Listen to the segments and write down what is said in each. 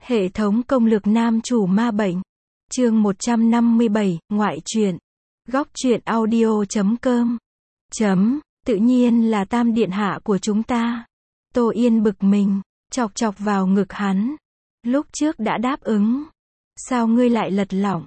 Hệ thống công lược nam chủ ma bệnh. Chương 157, ngoại truyện. Góc truyện audio.com. Tự nhiên là Tam điện hạ của chúng ta. Tô Yên bực mình, chọc chọc vào ngực hắn. Lúc trước đã đáp ứng. Sao ngươi lại lật lọng?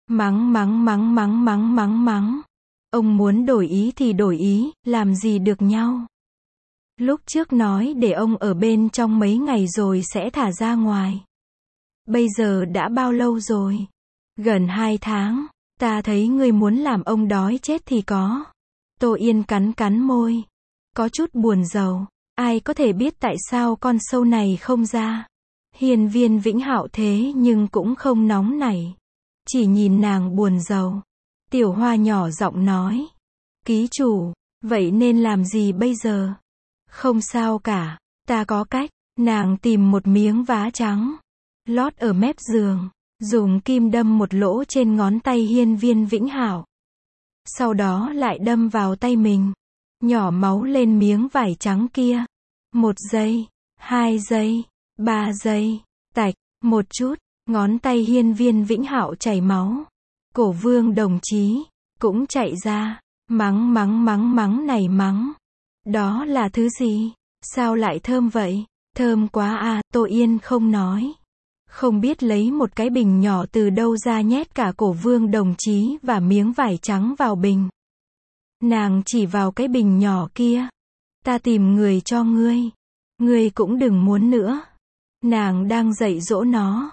Mắng. Ông muốn đổi ý thì đổi ý, làm gì được nhau. Lúc trước nói để ông ở bên trong mấy ngày rồi sẽ thả ra ngoài. Bây giờ đã bao lâu rồi? Gần 2 tháng. Ta thấy ngươi muốn làm ông đói chết thì có. Tô Yên cắn môi. Có chút buồn rầu. Ai có thể biết tại sao con sâu này không ra. Hiên Viên Vĩnh Hạo thế nhưng cũng không nóng nảy. Chỉ nhìn nàng buồn rầu. Tiểu Hoa nhỏ giọng nói. Ký chủ, vậy nên làm gì bây giờ? Không sao cả, ta có cách. Nàng tìm một miếng vá trắng, lót ở mép giường, dùng kim đâm một lỗ trên ngón tay Hiên Viên Vĩnh Hạo. Sau đó lại đâm vào tay mình, nhỏ máu lên miếng vải trắng kia. 1 giây, 2 giây, 3 giây, tạch, một chút, ngón tay Hiên Viên Vĩnh Hạo chảy máu. Cổ Vương đồng chí cũng chạy ra, mắng này mắng. Đó là thứ gì? Sao lại thơm vậy? Thơm quá à, Tô Yên không nói. Không biết lấy một cái bình nhỏ từ đâu ra nhét cả Cổ Vương đồng chí và miếng vải trắng vào bình. Nàng chỉ vào cái bình nhỏ kia. Ta tìm người cho ngươi. Ngươi cũng đừng muốn nữa. Nàng đang dạy dỗ nó.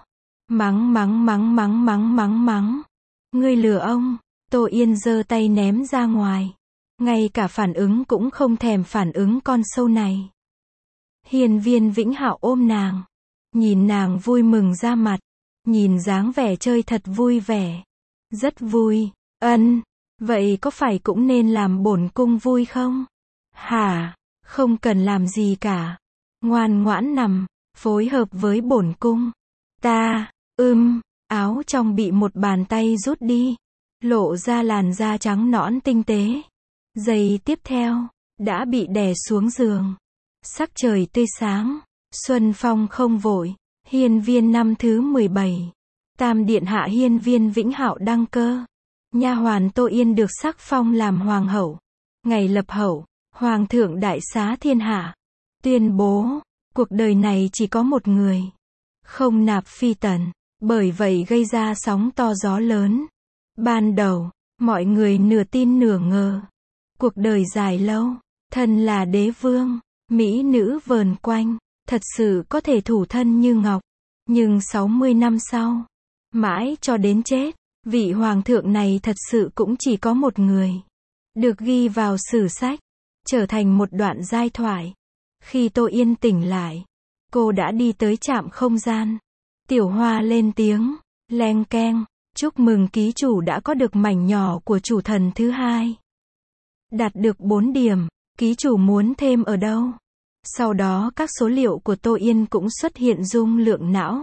Mắng. Ngươi lừa ông. Tô Yên giơ tay ném ra ngoài. Ngay cả phản ứng cũng không thèm phản ứng con sâu này. Hiên Viên Vĩnh Hạo ôm nàng. Nhìn nàng vui mừng ra mặt. Nhìn dáng vẻ chơi thật vui vẻ. Rất vui. Vậy có phải cũng nên làm bổn cung vui không? Hả? Không cần làm gì cả. Ngoan ngoãn nằm, phối hợp với bổn cung. Ta, áo trong bị một bàn tay rút đi. Lộ ra làn da trắng nõn tinh tế. Giây tiếp theo, đã bị đè xuống giường. Sắc trời tươi sáng, xuân phong không vội. Hiên viên năm thứ 17. Tam điện hạ Hiên Viên Vĩnh Hạo đăng cơ. Nha hoàn Tô Yên được sắc phong làm hoàng hậu. Ngày lập hậu, hoàng thượng đại xá thiên hạ. Tuyên bố, cuộc đời này chỉ có một người. Không nạp phi tần. Bởi vậy gây ra sóng to gió lớn. Ban đầu, mọi người nửa tin nửa ngờ. Cuộc đời dài lâu, thân là đế vương, mỹ nữ vờn quanh, thật sự có thể thủ thân như ngọc. Nhưng 60 năm sau, mãi cho đến chết, vị hoàng thượng này thật sự cũng chỉ có một người. Được ghi vào sử sách, trở thành một đoạn giai thoại. Khi Tô Yên tỉnh lại, cô đã đi tới trạm không gian. Tiểu Hoa lên tiếng, leng keng, chúc mừng ký chủ đã có được mảnh nhỏ của chủ thần thứ 2. Đạt được 4 điểm, ký chủ muốn thêm ở đâu? Sau đó các số liệu của Tô Yên cũng xuất hiện dung lượng não.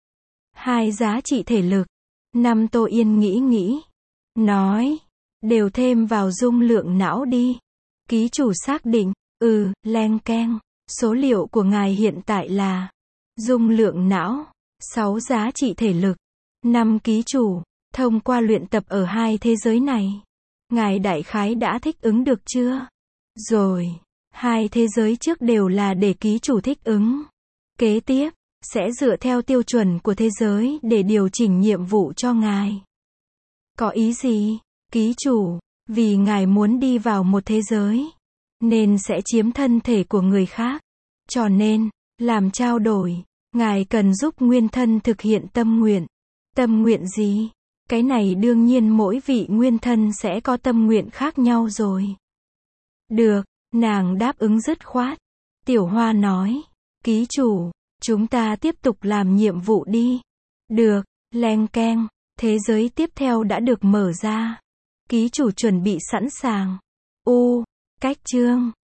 2 giá trị thể lực. 5 Tô Yên nghĩ. Nói, đều thêm vào dung lượng não đi. Ký chủ xác định, leng keng, số liệu của ngài hiện tại là dung lượng não, 6 giá trị thể lực. 5 ký chủ, thông qua luyện tập ở 2 thế giới này. Ngài đại khái đã thích ứng được chưa? Rồi, 2 thế giới trước đều là để ký chủ thích ứng. Kế tiếp, sẽ dựa theo tiêu chuẩn của thế giới để điều chỉnh nhiệm vụ cho ngài. Có ý gì? Ký chủ, vì ngài muốn đi vào một thế giới, nên sẽ chiếm thân thể của người khác. Cho nên, làm trao đổi, ngài cần giúp nguyên thân thực hiện tâm nguyện. Tâm nguyện gì? Cái này đương nhiên mỗi vị nguyên thân sẽ có tâm nguyện khác nhau rồi. Được, nàng đáp ứng dứt khoát. Tiểu Hoa nói, ký chủ, chúng ta tiếp tục làm nhiệm vụ đi. Được, leng keng, thế giới tiếp theo đã được mở ra. Ký chủ chuẩn bị sẵn sàng. Cách chương.